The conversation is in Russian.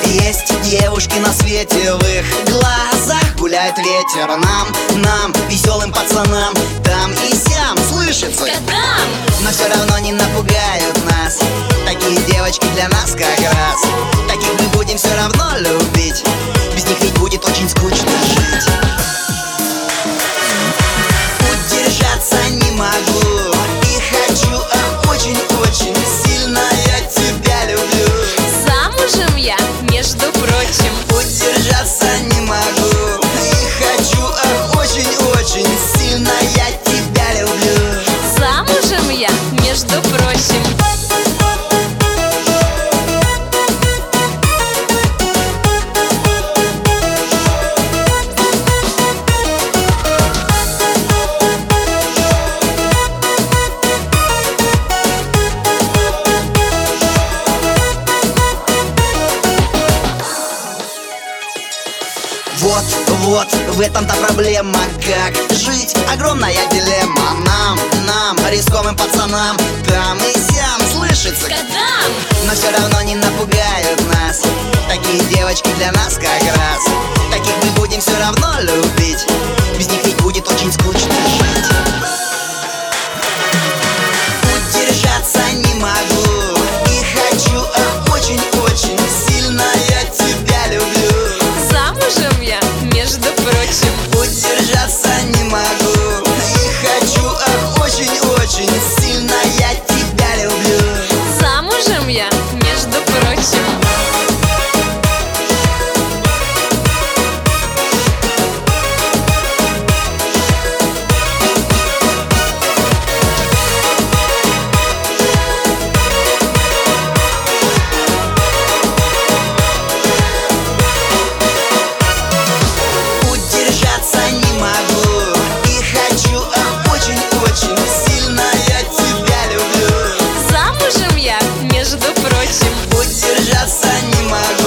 Есть девушки на свете, в их глазах гуляет ветер. Нам, веселым пацанам, там и сям слышится Кадам! но все равно не напугают нас. Такие девочки для нас как раз. Таких мы будем все равно любить. Без них ведь будет очень скучно жить. Удержаться не могу и хочу, ах, очень-очень сильно я тебя люблю. Замужем я, между прочим. Удержаться не могу и хочу, ах, очень-очень сильно я тебя люблю. Замужем я, между прочим. Вот, в этом-то проблема. Как жить? Огромная дилемма. Нам, рисковым пацанам, там и сям слышится Кадам! но все равно не напугают нас. Такие девочки для нас как раз. Таких мы будем все равно любить. Без них ведь будет очень скучно жить. Удержаться не могу и хочу, ах, очень-очень сильно я тебя люблю. Замужем я, между прочим. Удержаться не могу и хочу, ах, очень-очень сильно я тебя люблю. Замужем я, между прочим. Удержаться не могу и хочу, ах, очень-очень сильно я тебя люблю. Замужем я, между прочим. Удержаться не могу